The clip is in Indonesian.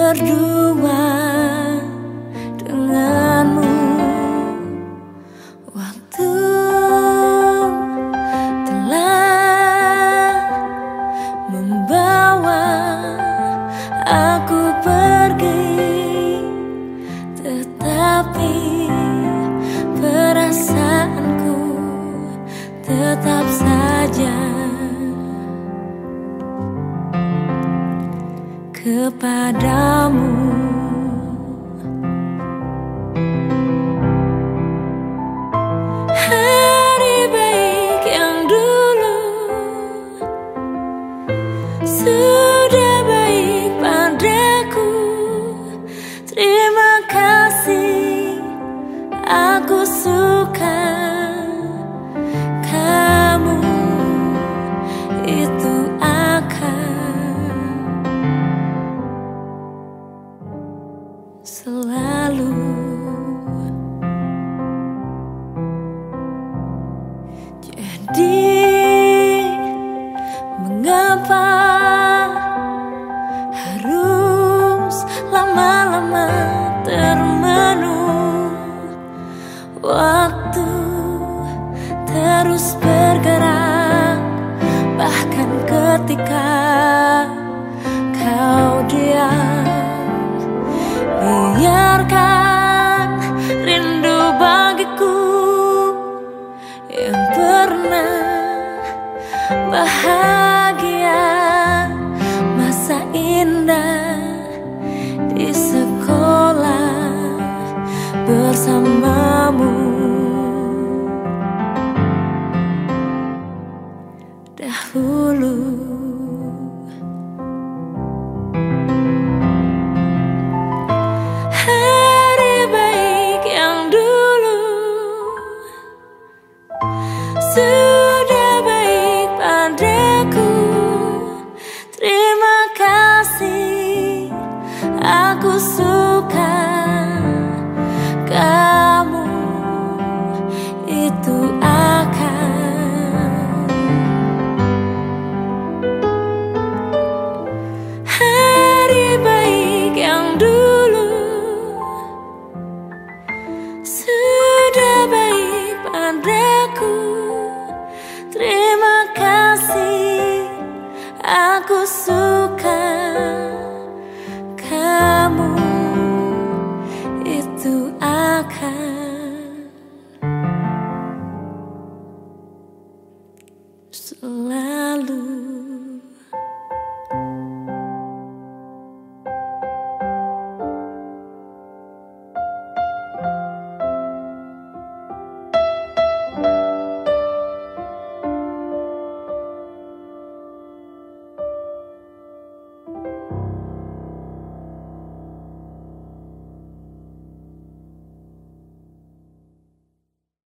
berdua denganmu. Waktu telah membawa aku pergi, tetapi perasaanku tetap saja kepadamu. Hari baik yang dulu sudah baik padaku. Terima kasih, aku suka kamu, itu akan selalu. Jadi mengapa harus lama-lama termenung? Waktu terus bergerak, bahkan ketika kau diam. Biarkan rindu bagiku yang pernah bahagia, masa indah di sekolah bersamamu. Dahulu hari baik yang dulu sudah baik padaku. Terima kasih, aku suka kamu, itu akan hari baik yang dulu sudah baik padaku. Terima kasih, aku suka kamu, itu akan selalu.